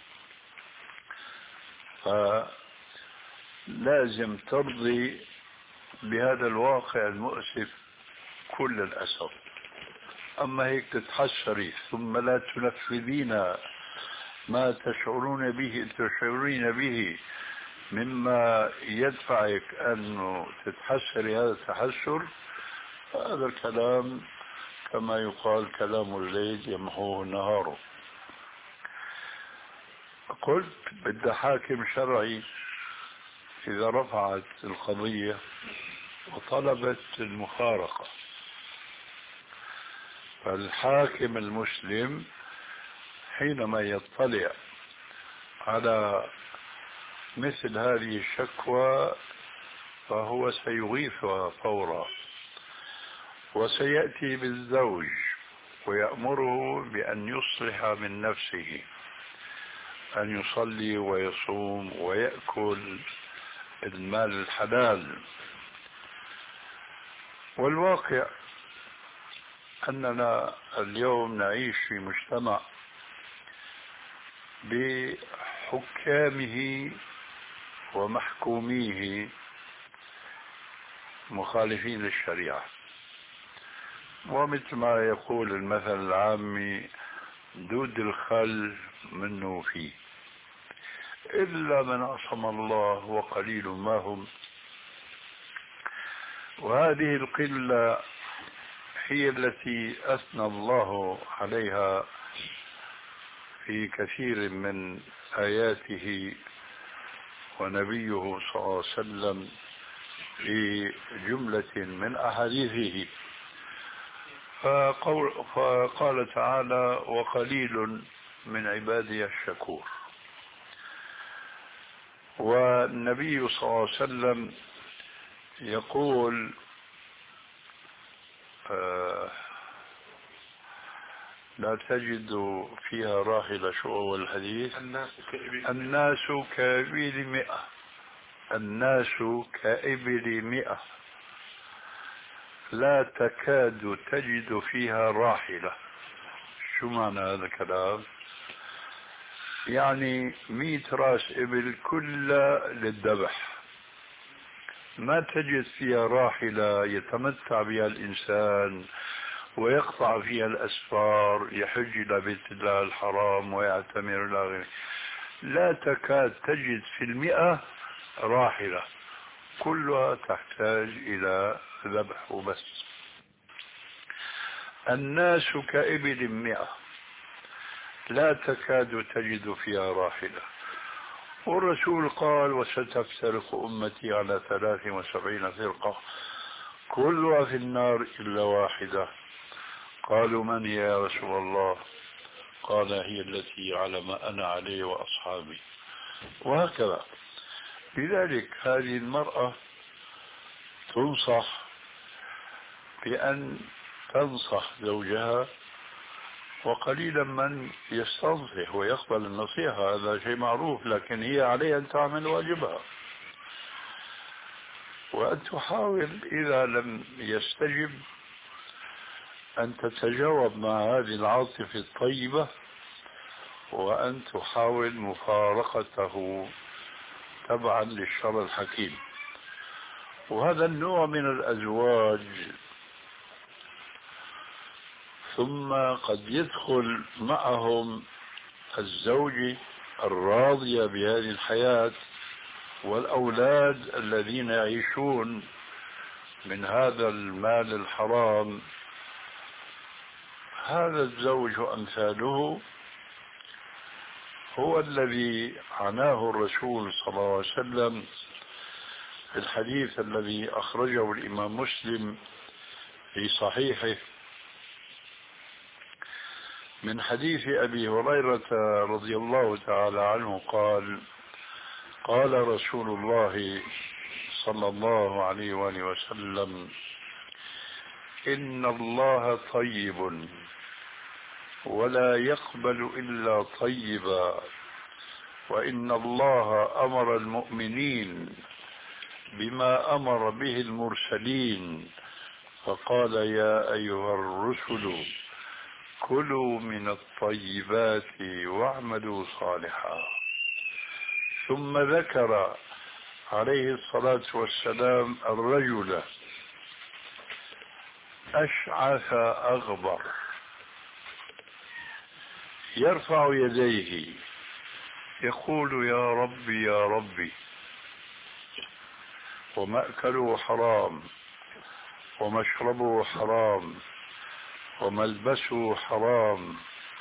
فلازم ترضي بهذا الواقع المؤسف كل الأسف. أما هيك تتحسري ثم لا تنفذين ما تشعرون به تشعرين به مما يدفعك أن تتحسري هذا التحسر، هذا الكلام كما يقال كلام الليل يمحوه النهار. قلت بدها حاكم شرعي إذا رفعت القضية وطلبت المفارقة، فالحاكم المسلم حينما يطلع على مثل هذه الشكوى فهو سيغيثها فورا، وسيأتي بالزوج ويأمره بأن يصلح من نفسه، أن يصلي ويصوم ويأكل المال الحلال. والواقع أننا اليوم نعيش في مجتمع بحكامه ومحكوميه مخالفين للشريعة، ومثل ما يقول المثل العامي دود الخل منه فيه، إلا من عصم الله وقليل ما هم. وهذه القلة هي التي أثنى الله عليها في كثير من آياته، ونبيه صلى الله عليه وسلم في جملة من أحاديثه. فقول فقال تعالى وقليل من عبادي الشكور. والنبي صلى الله عليه وسلم يقول آه لا تجد فيها راحلة، شو أول الحديث؟ الناس كإبل الناس كإبل مئة، الناس كإبل مئة لا تكاد تجد فيها راحلة. شو معنى هذا الكلام؟ يعني مئة راس إبل كلها للذبح، ما تجد فيها راحلة يتمتع بها الإنسان ويقطع فيها الأسفار، يحج إلى بيت الله الحرام ويعتمر إلى غيره. لا تكاد تجد في المئة راحلة، كلها تحتاج إلى ذبح وبس. الناس كإبل مئة لا تكاد تجد فيها راحلة. والرسول قال وستفترق أمتي على ثلاث وسبعين فرقة كلها في النار إلا واحدة. قالوا من هي يا رسول الله؟ قال هي التي على ما أنا عليه وأصحابي. وهكذا. لذلك هذه المرأة تنصح بأن تنصح زوجها، وقليلا من يستنصح ويقبل النصيحة، هذا شيء معروف، لكن هي عليها أن تعمل واجبها. وأن تحاول إذا لم يستجب أن تتجاوب مع هذه العاطفة الطيبة وأن تحاول مفارقته تبعا للشرع الحكيم. وهذا النوع من الأزواج ثم قد يدخل معهم الزوجة الراضية بهذه الحياة والأولاد الذين يعيشون من هذا المال الحرام. هذا الزوج وأمثاله هو الذي عناه الرسول صلى الله عليه وسلم في الحديث الذي أخرجه الإمام مسلم في صحيحه من حديث أبي هريرة رضي الله تعالى عنه قال: قال رسول الله صلى الله عليه وآله وسلم: إن الله طيب ولا يقبل إلا طيبا، وإن الله أمر المؤمنين بما أمر به المرسلين، فقال: يا أيها الرسل كلوا من الطيبات واعملوا صالحا. ثم ذكر عليه الصلاة والسلام الرجل أشعث أغبر يرفع يديه يقول: يا ربي يا ربي، ومأكله حرام ومشربه حرام وملبسه حرام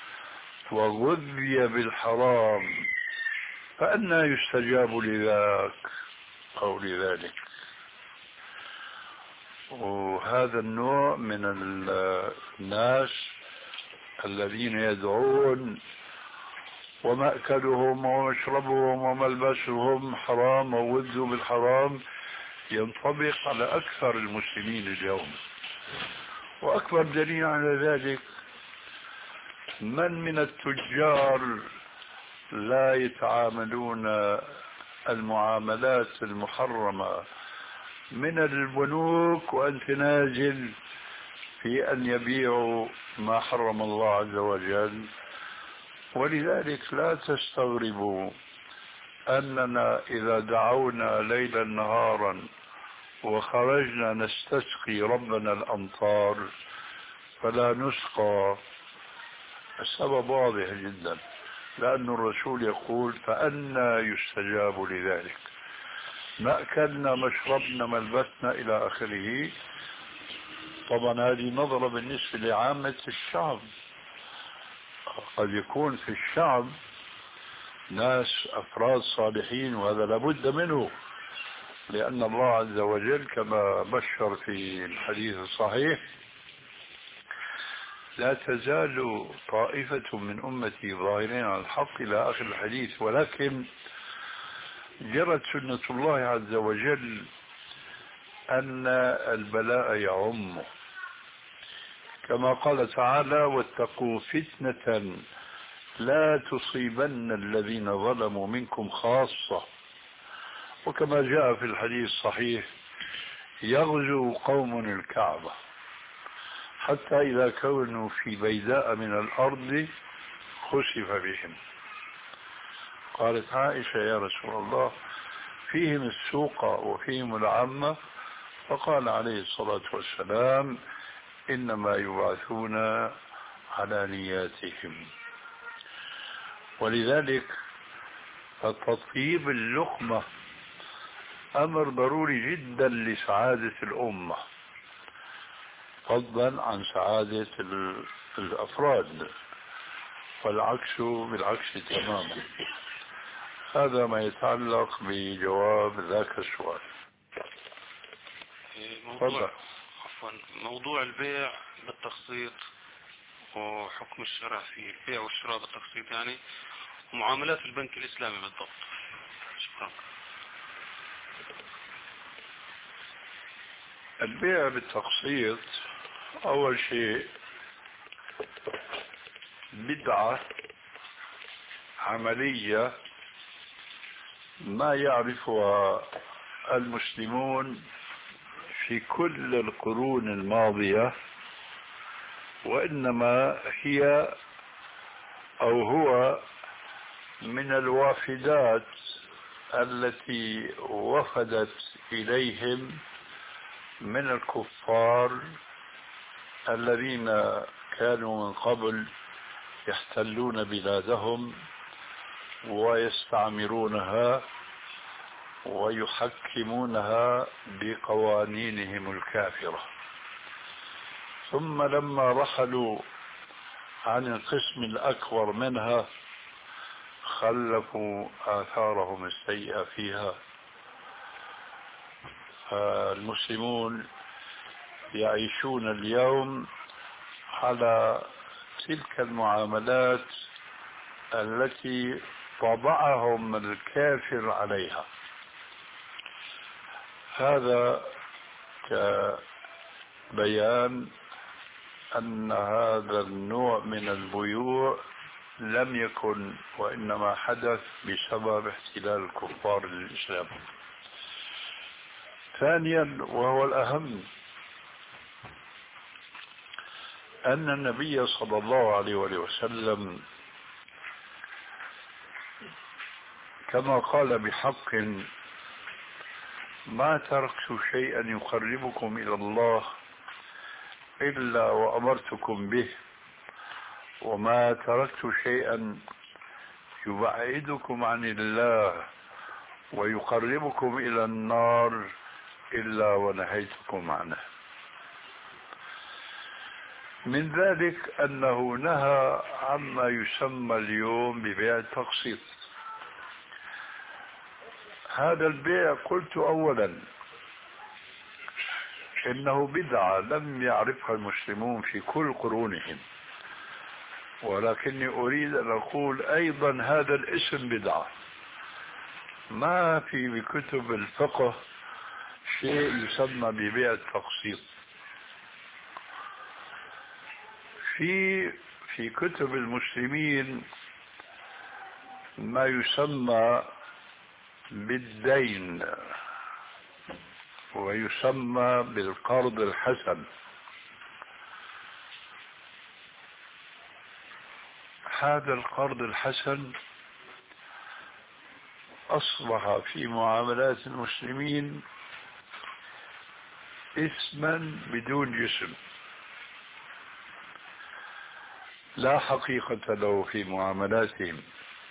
وغذي بالحرام، فأنى يستجاب لذاك أو لذلك. وهذا النوع من الناس الذين يدعون ومأكلهم ومشربهم وملبسهم حرام وغذوا بالحرام ينطبق على أكثر المسلمين اليوم. وأكبر دليل على ذلك من من التجار لا يتعاملون المعاملات المحرمة من البنوك وأنت نازل في أن يبيعوا ما حرم الله عز وجل. ولذلك لا تستغربوا أننا إذا دعونا ليلا نهارا وخرجنا نستسقي ربنا الأمطار فلا نسقى. السبب واضح جدا، لأن الرسول يقول: فأنى يستجاب لذلك. مأكلنا مشربنا ملبسنا إلى آخره. طبعا هذه نظرة بالنسبة لعامة الشعب. قد يكون في الشعب ناس أفراد صالحين وهذا لابد منه، لأن الله عز وجل كما بشر في الحديث الصحيح: لا تزال طائفة من أمتي ظاهرين على الحق إلى آخر الحديث. ولكن جرت سنة الله عز وجل أن البلاء يعم، كما قال تعالى: واتقوا فتنة لا تصيبن الذين ظلموا منكم خاصة. وكما جاء في الحديث الصحيح: يغزو قوم الكعبة حتى إذا كانوا في بيداء من الأرض خسف بهم. قالت عائشة: يا رسول الله، فيهم السوق وفيهم العامة؟ فقال عليه الصلاة والسلام: إنما يبعثون على نياتهم. ولذلك فتطيب اللقمة أمر ضروري جدا لسعادة الأمة، فضلا عن سعادة الأفراد، والعكس بالعكس تماما. هذا ما يتعلق بجواب ذاك السؤال. موضوع عفوا موضوع البيع بالتقسيط وحكم الشرع في البيع والشراء بالتقسيط، يعني ومعاملات البنك الإسلامي بالضبط. شكرا. البيع بالتقسيط أول شيء بدعة عملية ما يعرفها المسلمون في كل القرون الماضية، وإنما هي أو هو من الوافدات التي وفدت إليهم من الكفار الذين كانوا من قبل يحتلون بلادهم ويستعمرونها ويحكمونها بقوانينهم الكافرة. ثم لما رحلوا عن القسم الأكبر منها خلفوا آثارهم السيئة فيها. المسلمون يعيشون اليوم على تلك المعاملات التي طبعهم الكافر عليها. هذا كبيان أن هذا النوع من البيوع لم يكن، وإنما حدث بسبب احتلال الكفار للإسلام. ثانيا وهو الأهم، أن النبي صلى الله عليه وسلم كما قال بحق: ما تركت شيئا يقربكم إلى الله إلا وأمرتكم به، وما تركت شيئا يبعدكم عن الله ويقربكم إلى النار إلا ونهيتكم عنه. من ذلك أنه نهى عما يسمى اليوم ببيع التقسيط. هذا البيع قلت أولا إنه بدعة لم يعرفها المسلمون في كل قرونهم، ولكني أريد أن أقول أيضا هذا الاسم بدعة. ما في بكتب الفقه شيء يسمى ببيع التقسيط. في في كتب المسلمين ما يسمى بالدين ويسمى بالقرض الحسن. هذا القرض الحسن أصبح في معاملات المسلمين اسما بدون جسم، لا حقيقة له في معاملاتهم،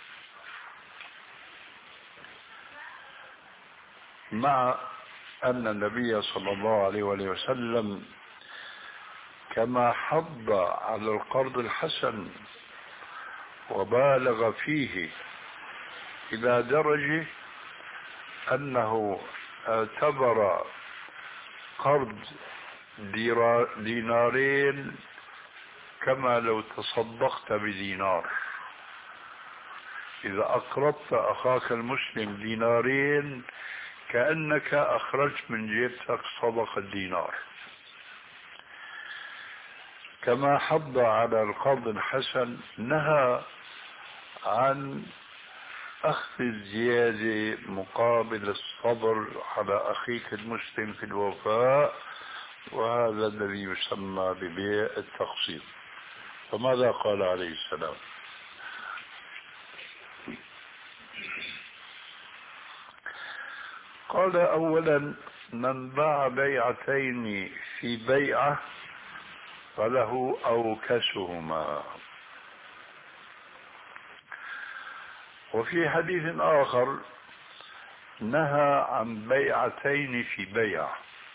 مع أن النبي صلى الله عليه وسلم كما حض على القرض الحسن وبالغ فيه إلى درجة أنه اعتبر قرض دينارين كما لو تصدقت بدينار. إذا أقرضت أخاك المسلم دينارين كأنك أخرجت من جيبتك صدقة دينار. كما حض على القرض الحسن نهى عن أخذ الزيادة مقابل الصبر على أخيك المسلم في الوفاء، وهذا الذي يسمى ببيع التقسيط. فماذا قال عليه السلام؟ قال: أولا: من باع بيعتين في بيعة فله أوكسهما. وفي حديث آخر نهى عن بيعتين في بيع.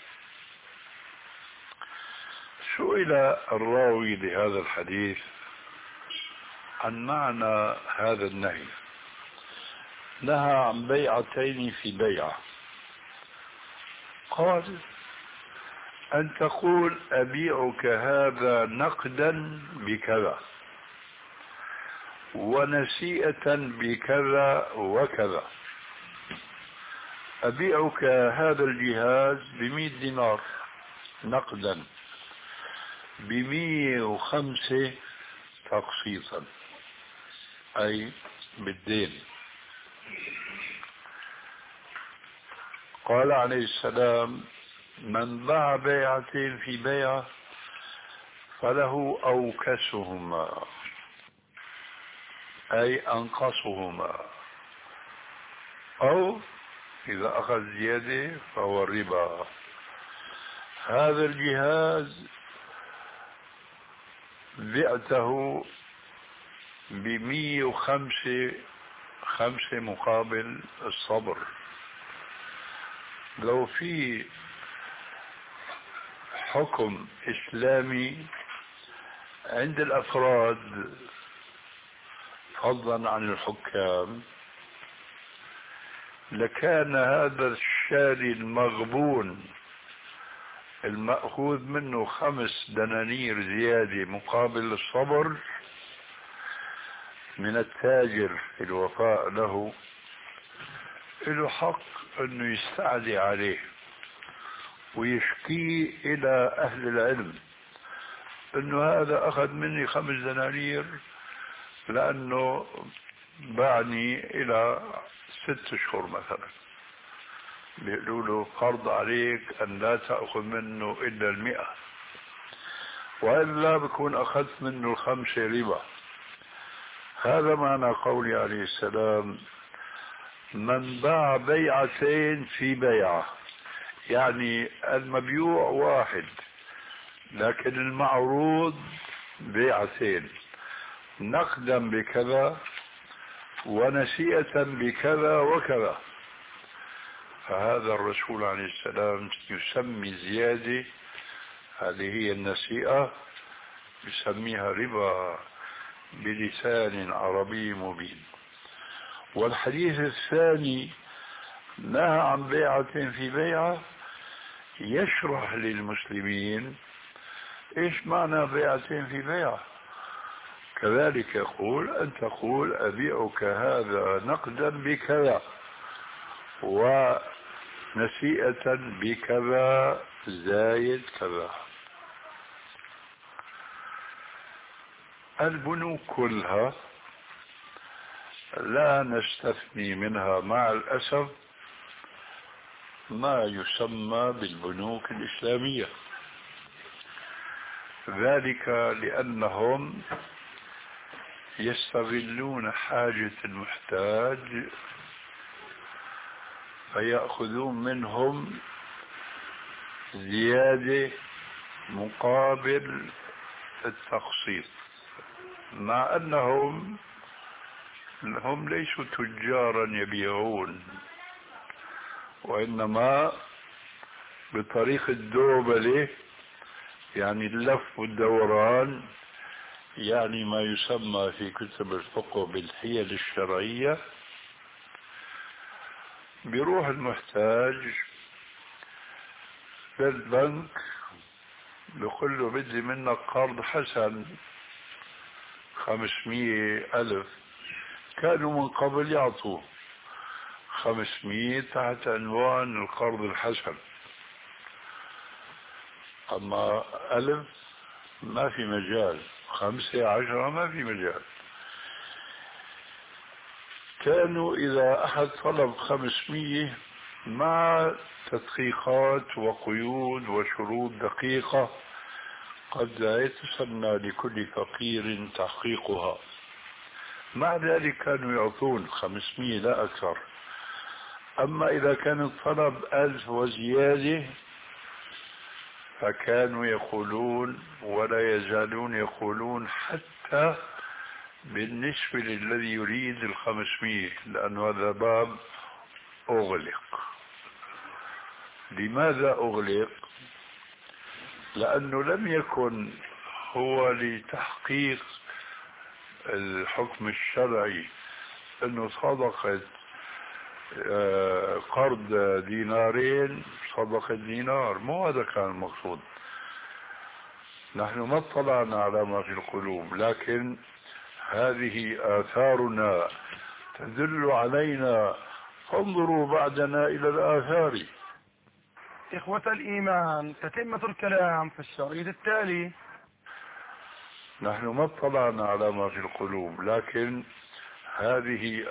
سئل الراوي لهذا الحديث عن معنى هذا النهي. نهى عن بيعتين في بيعة. قال: أن تقول أبيعك هذا نقدا بكذا ونسيئة بكذا وكذا. أبيعك هذا الجهاز بمئة دينار نقدا، بمئة وخمسة تقسيطا، أي بالدين. قال عليه السلام: من باع بيعتين في بيعة فله أوكسهما أي أنقصهما، أو إذا أخذ زيادة فهو الربا. هذا الجهاز بعته بمية وخمسة خمسة مقابل الصبر. لو في حكم إسلامي عند الأفراد فضلا عن الحكام لكان هذا الشاري المغبون المأخوذ منه خمس دنانير زيادة مقابل الصبر من التاجر في الوفاء له، له حق انه يستعدي عليه ويشكي الى اهل العلم انه هذا اخذ مني خمس دنانير لانه باعني الى ست اشهر مثلا، بيقولوا له فرض عليك ان لا تأخذ منه الا المئة، وإلا بكون اخذت منه الخمسة ربا. هذا معنى قولي عليه السلام: من باع بيعتين في بيعة، يعني المبيوع واحد لكن المعروض بيعتين، نقدا بكذا ونسيئة بكذا وكذا، فهذا الرسول عليه السلام يسمي زيادة، هذه هي النسيئة، يسميها ربا بلسان عربي مبين. والحديث الثاني نهى عن بيعة في بيعة، يشرح للمسلمين ايش معنى بيعة في بيعة. كذلك يقول أن تقول أبيعك هذا نقدا بكذا ونسيئة بكذا زايد كذا. البنوك كلها لا نستثني منها مع الأسف ما يسمى بالبنوك الإسلامية، ذلك لأنهم يستغلون حاجة المحتاج فيأخذون منهم زيادة مقابل التقسيط، مع أنهم هم ليسوا تجارا يبيعون، وإنما بطريق الدوبلة، يعني اللف والدوران، يعني ما يسمى في كتب الفقه بالحيل الشرعية. بيروح المحتاج للبنك بيقول له بدي منك قرض حسن خمسمية ألف، كانوا من قبل يعطوا خمسمية تحت عنوان القرض الحسن، أما ألف ما في مجال، خمسة عشرة ما في مجال. كانوا إذا أحد طلب خمسمية مع تدقيقات وقيود وشروط دقيقة قد لا يتسنى لكل فقير تحقيقها، مع ذلك كانوا يعطون خمسمية لا أكثر. أما إذا كان الطلب ألف وزيادة فكانوا يقولون ولا يزالون يقولون حتى بالنسبة للذي يريد الخمسمية، لأن هذا باب أغلق. لماذا أغلق؟ لأنه لم يكن هو لتحقيق الحكم الشرعي أنه صدقة قرض دينارين صدقة دينار، مو هذا كان المقصود. نحن ما اطلعنا على ما في القلوب، لكن هذه آثارنا تدل علينا، فانظروا بعدنا إلى الآثار. إخوة الإيمان، تتمة الكلام في الشريط التالي. نحن ما اطلعنا على ما في القلوب، لكن هذه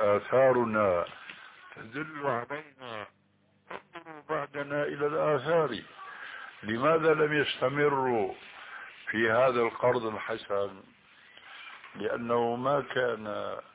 آثارنا تدل علينا، فانظروا بعدنا إلى الآثار. لماذا لم يستمروا في هذا القرض الحسن؟ لأنه ما كان